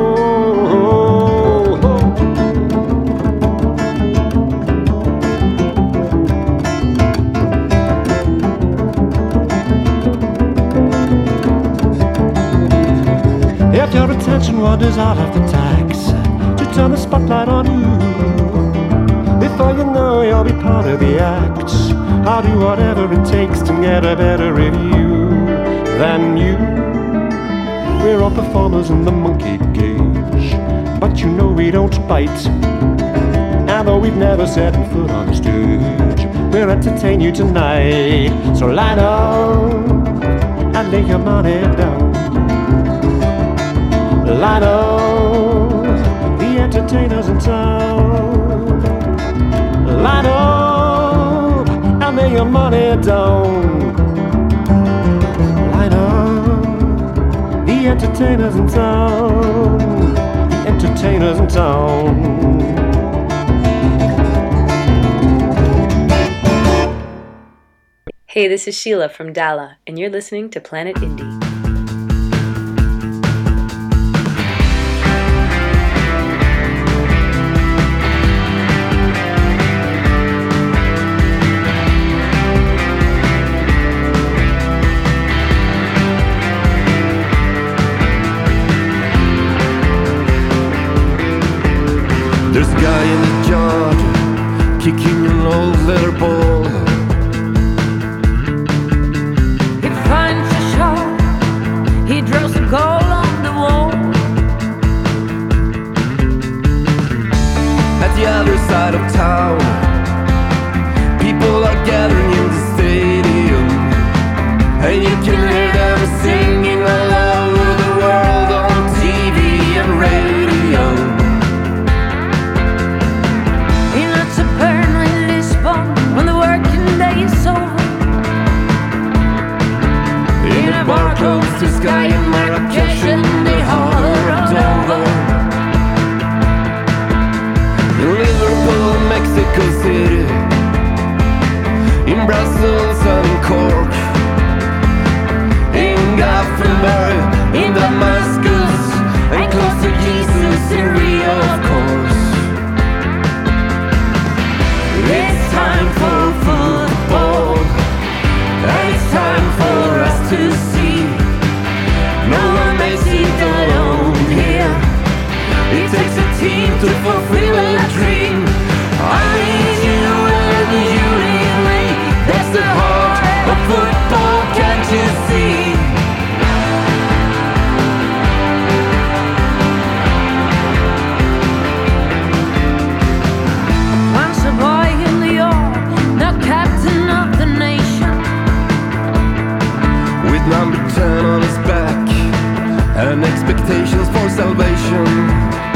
If your attention wanders, I'll have the tax to turn the spotlight on you. Before you know, you'll be part of the act. I'll do whatever it takes to get a better review than you. We're all performers in the monkey cage, but you know we don't bite. And though we've never set foot on stage, we'll entertain you tonight. So line up and lay your money down. Line up the entertainers in town. Line up and lay your money down. Line up the entertainers in town. The entertainers in town. Hey, this is Sheila from Dala, and you're listening to Planet Indie. There's a guy in the yard kicking an old leather ball. He finds a shop, he draws a goal on the wall. At the other side of town, people are gathering in the stadium, and you can hear them singing all over the world on T V and radio. In a Marcos to Sky and Marrakesh in the heart of Dover. In Liverpool, Mexico City, in Brussels and in Cork, in Gothenburg, in Damascus, and close to Jesus in Rio, of course. It's time for football, and it's time for us to see. No one makes it alone here. It takes a team to fulfill a dream. I need you and you need me. That's the heart of football, can't you see? Once a boy in the yard, the captain of the nation, with number ten on his back and expectations for salvation.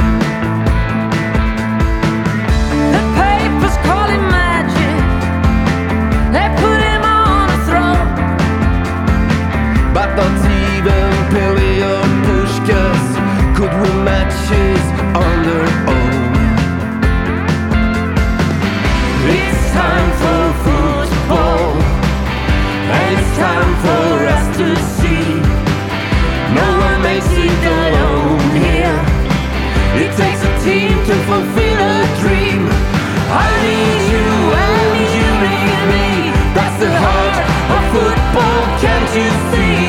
the papers call him magic. They put him on a throne. But not even Pele or Pushkas could win matches on their own. It's time for football, and it's time for us to see. No one makes it alone here. It takes a team to fulfill a dream. I need you and you need me. That's the heart of football, can't you see?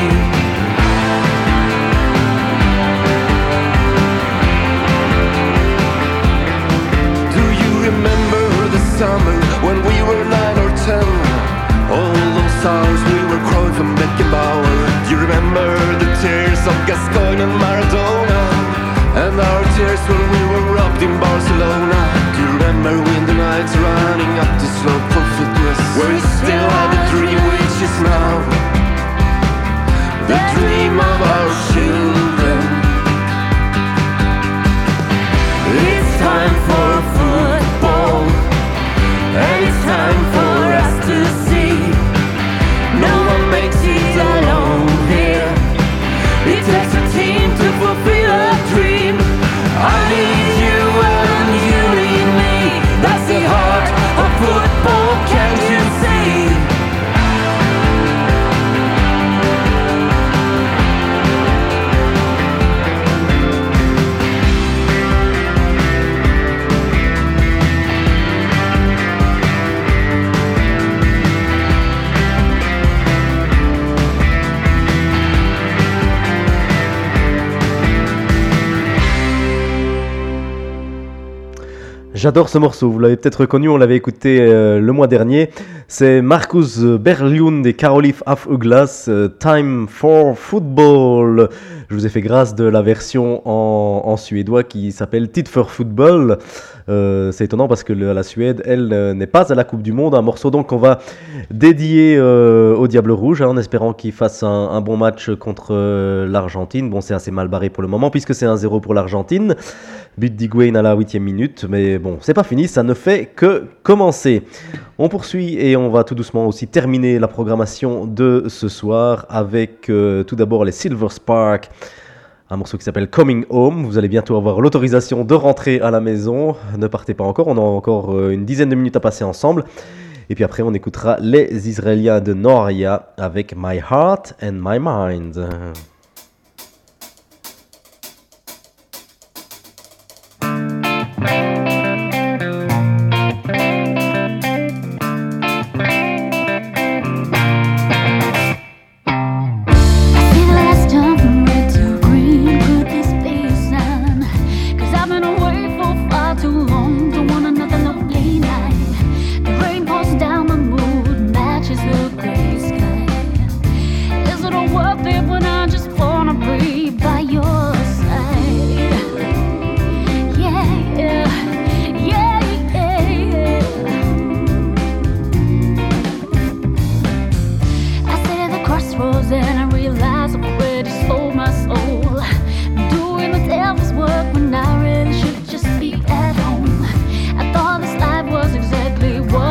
Do you remember the summer when we were nine or ten? All those hours we were Cruyff and Beckenbauer. Do you remember the tears of Gascoigne and Maradona? And our tears when we were robbed in Barcelona. Do you remember winter nights running up the slope for fitness, where we still had a dream which is now the dream of our children? It's time for football, and it's time for us to see. No one makes it alone here. It takes a team to fulfill a dream. I need you and you need me. That's the heart of football, can't you see? J'adore ce morceau, vous l'avez peut-être reconnu, on l'avait écouté euh, le mois dernier. C'est Marcus Berglund et Karolif af Ugglas, euh, Time for Football. Je vous ai fait grâce de la version en, en suédois qui s'appelle Tid för Football. Euh, c'est étonnant parce que le, la Suède, elle, euh, n'est pas à la Coupe du Monde. Un morceau donc qu'on va dédier euh, au Diable Rouge, hein, en espérant qu'il fasse un, un bon match contre euh, l'Argentine. Bon, c'est assez mal barré pour le moment puisque c'est un zéro pour l'Argentine. But d'Higuaín à la huitième minute, mais bon, c'est pas fini, ça ne fait que commencer. On poursuit et on va tout doucement aussi terminer la programmation de ce soir avec euh, tout d'abord les Silver Spark, un morceau qui s'appelle Coming Home. Vous allez bientôt avoir l'autorisation de rentrer à la maison, ne partez pas encore, on a encore euh, une dizaine de minutes à passer ensemble. Et puis après on écoutera les Israéliens de Noria avec My Heart and My Mind.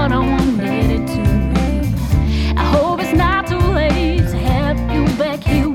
Back here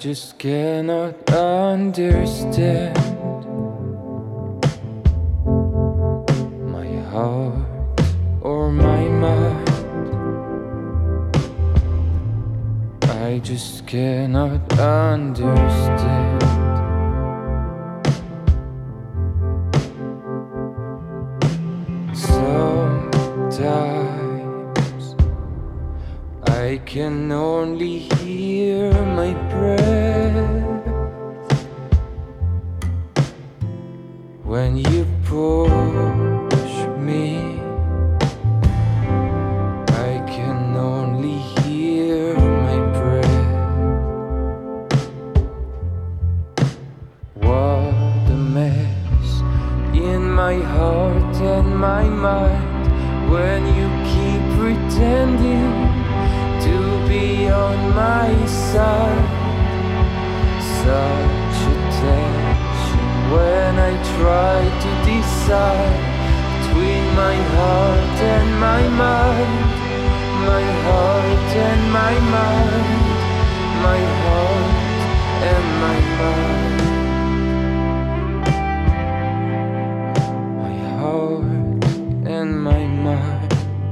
just cannot understand my heart or my mind. I just cannot understand. Sometimes I can only hear my breath when you push me. I can only hear my breath. What a mess in my heart and my mind when you keep pretending to be on my side. Such a tension when I try to decide between my heart and my mind. My heart and my mind. My heart and my mind. My heart and my mind.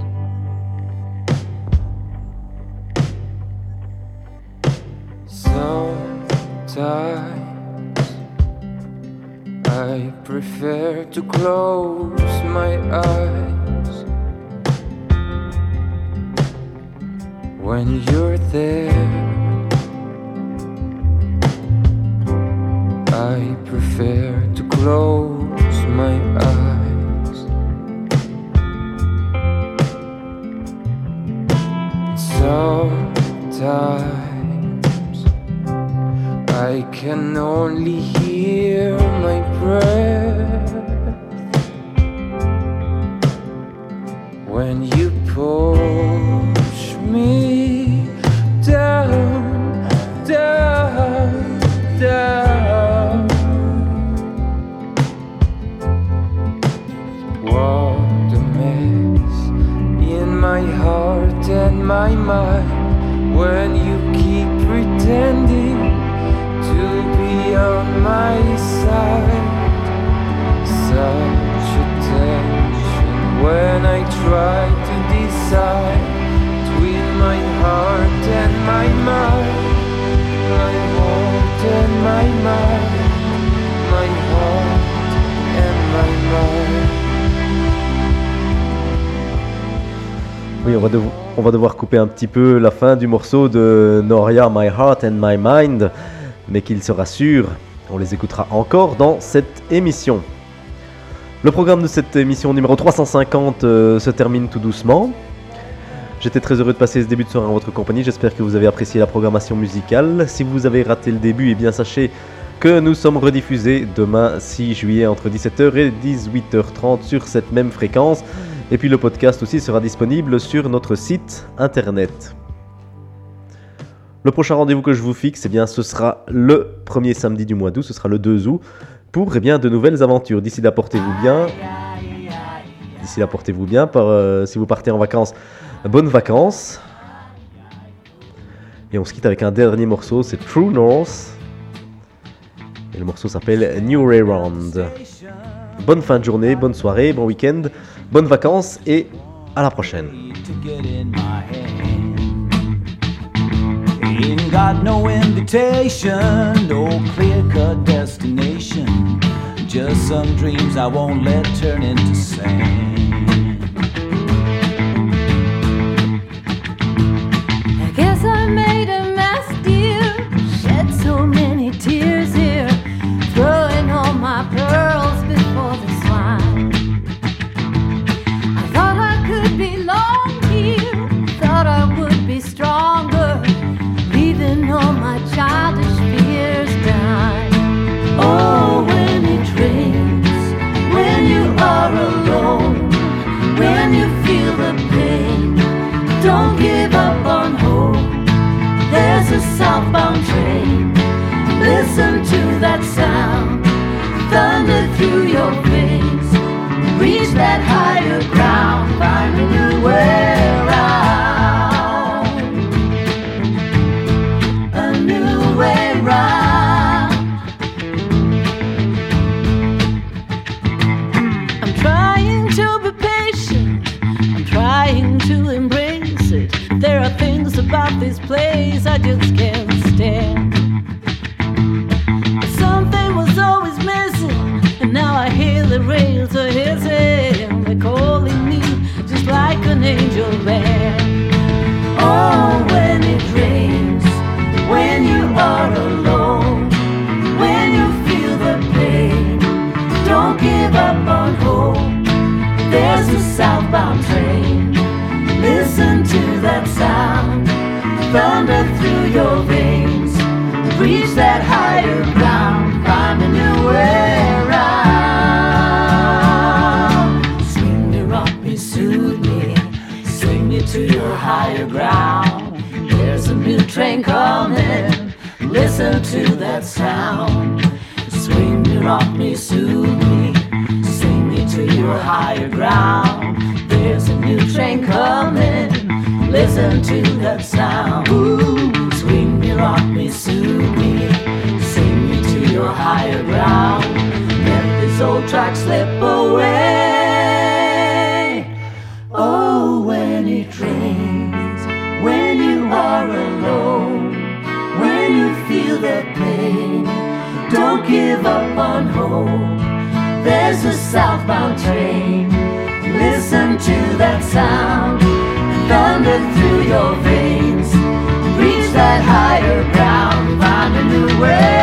Sometimes I prefer to close my eyes when you're there. I prefer to close my eyes. Sometimes I can only hear my breath when you push me down, down, down. What a mess in my heart and my mind when you keep pretending to be on my side. Such a tension when I try to decide between my heart and my mind. My heart and my mind. My heart and my mind. Oui, on va, devo- on va devoir couper un petit peu la fin du morceau de Noria, My Heart and My Mind, mais qu'il se rassure, on les écoutera encore dans cette émission. Le programme de cette émission numéro trois cent cinquante euh, se termine tout doucement. J'étais très heureux de passer ce début de soirée en votre compagnie, j'espère que vous avez apprécié la programmation musicale. Si vous avez raté le début, eh bien sachez que nous sommes rediffusés demain six juillet entre dix-sept heures et dix-huit heures trente sur cette même fréquence. Et puis le podcast aussi sera disponible sur notre site internet. Le prochain rendez-vous que je vous fixe, eh bien, ce sera le premier samedi du mois d'août, ce sera le deux août, pour eh bien, de nouvelles aventures. D'ici là, portez-vous bien. D'ici là, portez-vous bien. Par, euh, si vous partez en vacances, bonnes vacances. Et on se quitte avec un dernier morceau, c'est True North. Et le morceau s'appelle New Ray Round. Bonne fin de journée, bonne soirée, bon week-end, bonnes vacances et à la prochaine. Ain't got no invitation, no clear-cut destination. Just some dreams I won't let turn into sand. I guess I made a mess, dear. Shed so many tears here, throwing all my pearls before the swine. I thought I could belong here, thought I would be stronger, leaving all my childish fears behind. Oh, when it rains, when you are alone, when you feel the pain, don't give up on hope. There's a southbound train. Listen to that sound, thunder through your veins. Reach that higher ground, find a new way around. A new way round. about this place I just can't stand. But something was always missing, and now I hear the rails are hissing. They're calling me just like an angel band. Oh, when it rains, when you are alone, when you feel the pain, don't give up on hope. There's a southbound train. Listen to that sound, thunder through your veins. Reach that higher ground, find a new way around. Swing me, rock me, soothe me, swing me to your higher ground. There's a new train coming, listen to that sound. Swing me, rock me, soothe me, swing me to your higher ground. There's a new train coming, listen to that sound. Ooh, swing me, rock me, soothe me, sing me to your higher ground. Let this old track slip away. Oh, when it rains, when you are alone, when you feel the pain, don't give up on hope. There's a southbound train. Listen to that sound, thunder through your veins. Reach that higher ground, find a new way.